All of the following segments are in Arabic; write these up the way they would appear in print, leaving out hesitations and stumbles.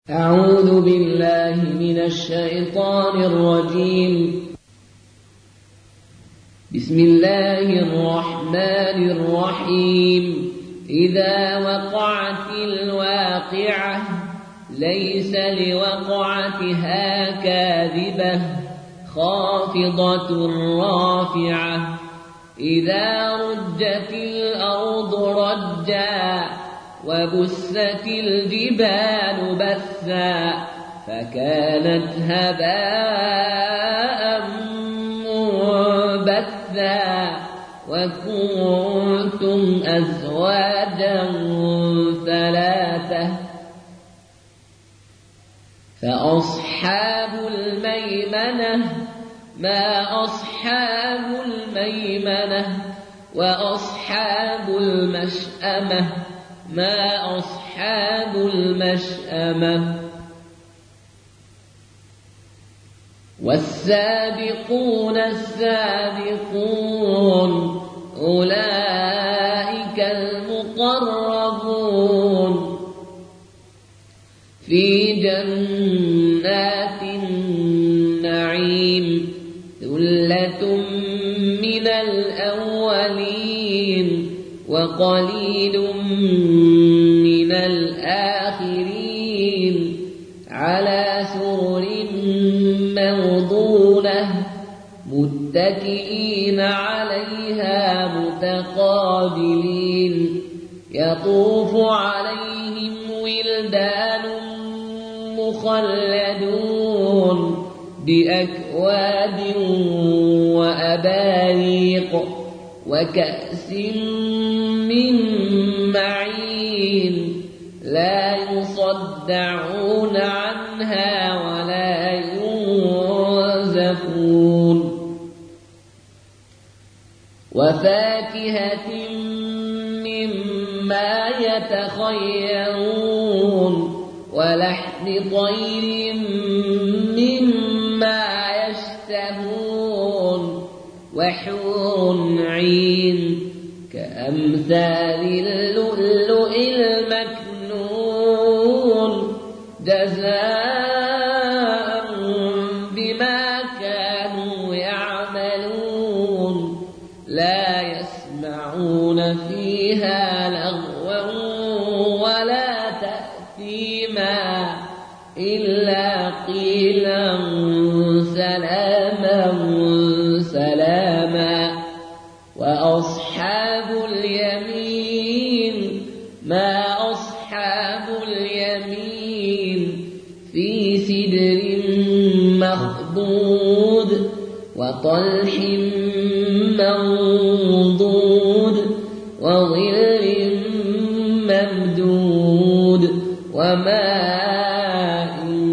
أعوذ بالله من الشيطان الرجيم. بسم الله الرحمن الرحيم. إذا وقعت الواقعة ليس لوقعتها كاذبة خافضة رافعة. إذا رجت الأرض رجا وبست الجبال بثا فكانت هباء منبثا وكنتم أزواجا ثلاثة فأصحاب الميمنة ما أصحاب الميمنة وأصحاب المشأمة ما أصحاب المشأمة. والسابقون السابقون أولئك المقربون في جنات النعيم ثلة من الأولين وقليل من الآخرين على سرر موضونة متكئين عليها متقابلين يطوف عليهم ولدان مخلدون بأكواب وأباريق وكأس من معين لا يصدعون عنها ولا ينزفون. وفاكهة مما يتخيرون ولحم طير مما يشتهون وحور عين كأمثال اللؤلؤ المكنون جزاء بما كانوا يعملون لا يسمعون فيها لغوا ولا تأثيما إلا قيلا سلاما سلاما. وأصحاب اليمين ما أصحاب اليمين في سدر مخضود وطلح منضود وظل ممدود وماء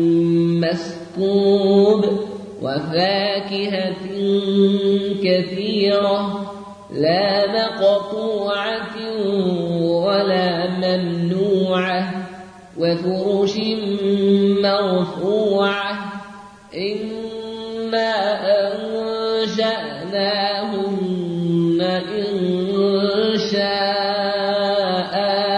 مسكوب وفاكهة كثيرة لا مقطوعة ولا ممنوعة وفرش مرفوعة إنا أنشأناهن إنشاء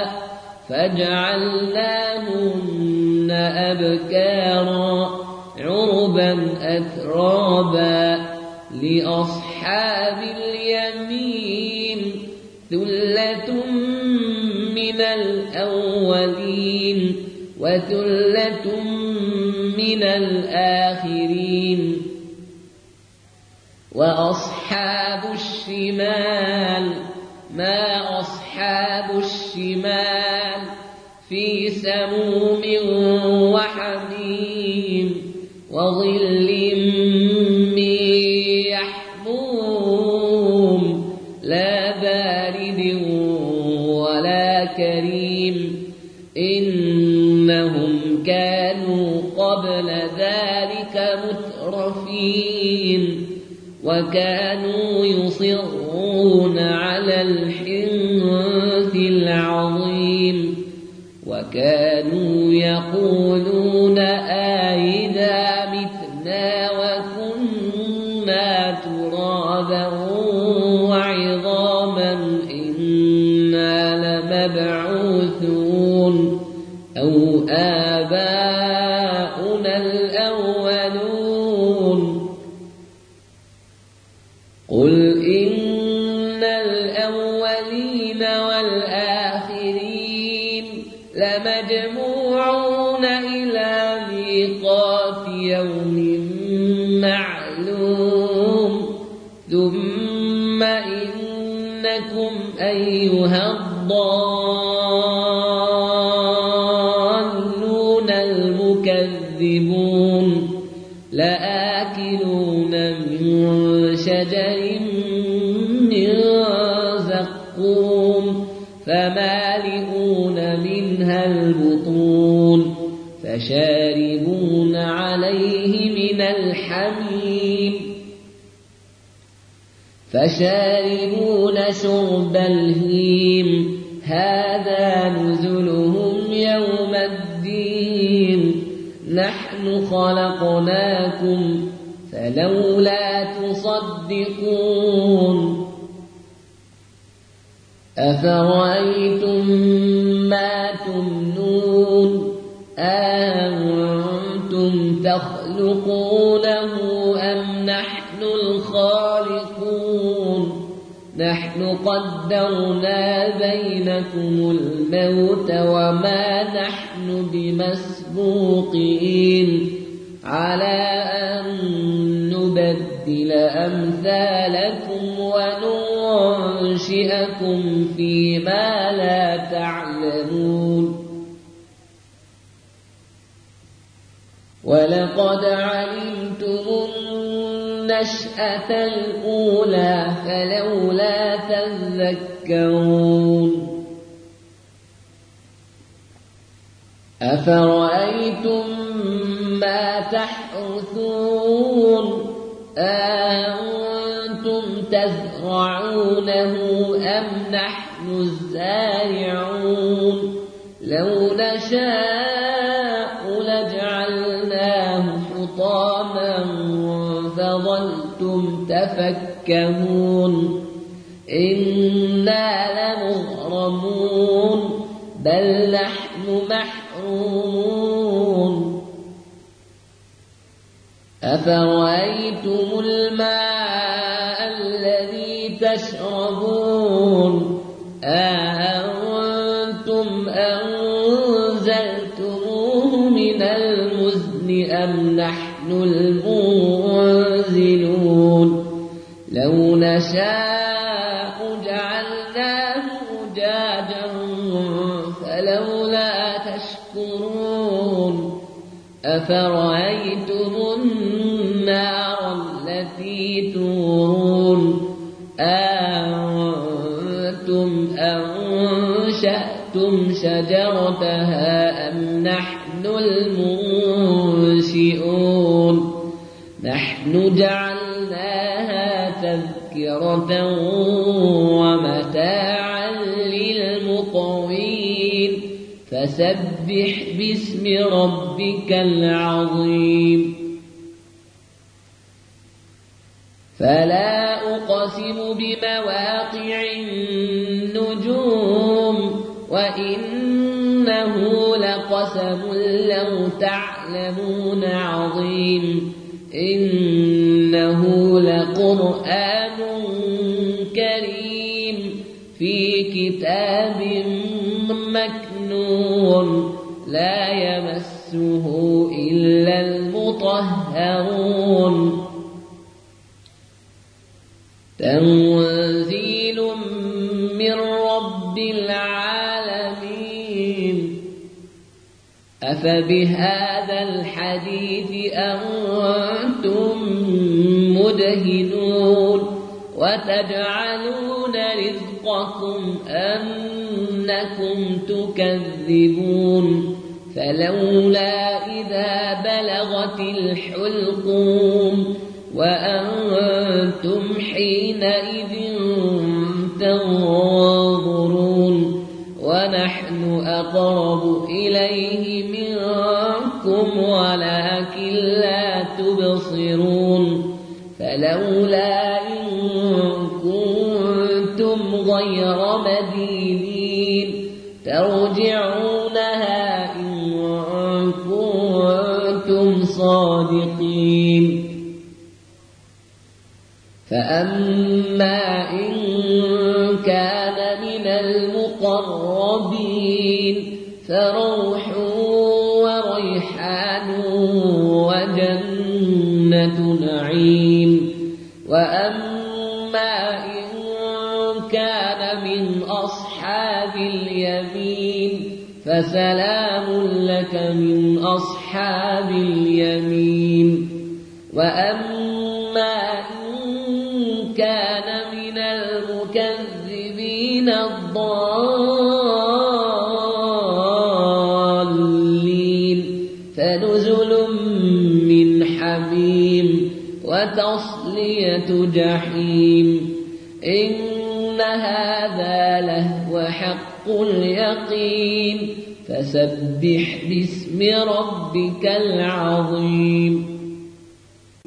فجعلناهن أبكارا عربا أترابا. لأصحاب اليمين ثلة من الأولين وثلة من الآخرين. وأصحاب الشمال ما أصحاب الشمال في سموم وحميم وظل من يحموم لا بارد ولا كريم إنهم كانوا قبل ذلك مترفين وكانوا يصرون على الحنث العظيم وكانوا يقولون أئذا متنا وكنا ترابا وعظاما إنا لمبعوثون أو آباؤنا الأولون قل إن الأولين والآخرين لمجموعون إلى ميقات يوم معلوم ثم إنكم أيها الضالون المكذبون لآكلون من شجر من زقوم فمالئون منها البطون فشاربون عليه من الحميم فشاربون شرب الهيم هذا نزلهم يوم الدين نحن خلقناكم فلولا تصدقون أفرأيتم ما تمنون أأنتم تخلقونه أم نحن الخالقون نحن قدرنا بينكم الموت وما نحن بمسبوقين على أن نبدل أمثالكم وننشئكم فيما لا تعلمون ولقد علمتم النشأة الأولى فلولا تذكرون أفرأيتم ما تحرثون أأنتم تزرعونه أم نحن الزارعون لو نشاء لجعلناه حطاما فظلتم تفكهون إنا لمغرمون بل نحن محرومون أفرأيتم الماء الذي تشربون أأنتم أنزلتموه من المزن أم نحن المنزلون لو نشاء جعلناه أجاجا فلولا تشكرون أفرأيتم النار التي تورون أأنتم أنشأتم شجرتها أم نحن المنشئون نحن جعلناها تذكرة ومتاعا للمقوين فسبح باسم ربك العظيم فلا أقسم بمواقع النجوم وإنه لقسم لو تعلمون عظيم إنه لقرآن كريم في كتاب مكنون لا يمسه إلا المطهرون تنزيل من رب العالمين أفبهذا الحديث أنتم مدهنون وتجعلون رزقكم أنكم تكذبون فلولا إذا بلغت الحلقوم وأنتم حينئذ تنظرون ونحن أقرب إليه منكم ولكن لا تبصرون فلولا إن كنتم غير مدينين ترجعونها إن كنتم صادقين فأما إن كان من المقربين فروح وريحان وجنة نعيم وأما إن كان من أصحاب اليمين فسلام لك من أصحاب اليمين وأما إن كان من المكذبين الضالين فنزل من حميم وتصلية جحيم إن هذا لهو حق اليقين فسبح باسم ربك العظيم